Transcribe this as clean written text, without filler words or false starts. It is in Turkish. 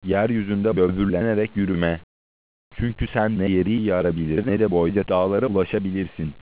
Yeryüzünde böbürlenerek yürüme. Çünkü sen ne yeri yarabilir ne de boyca dağlara ulaşabilirsin.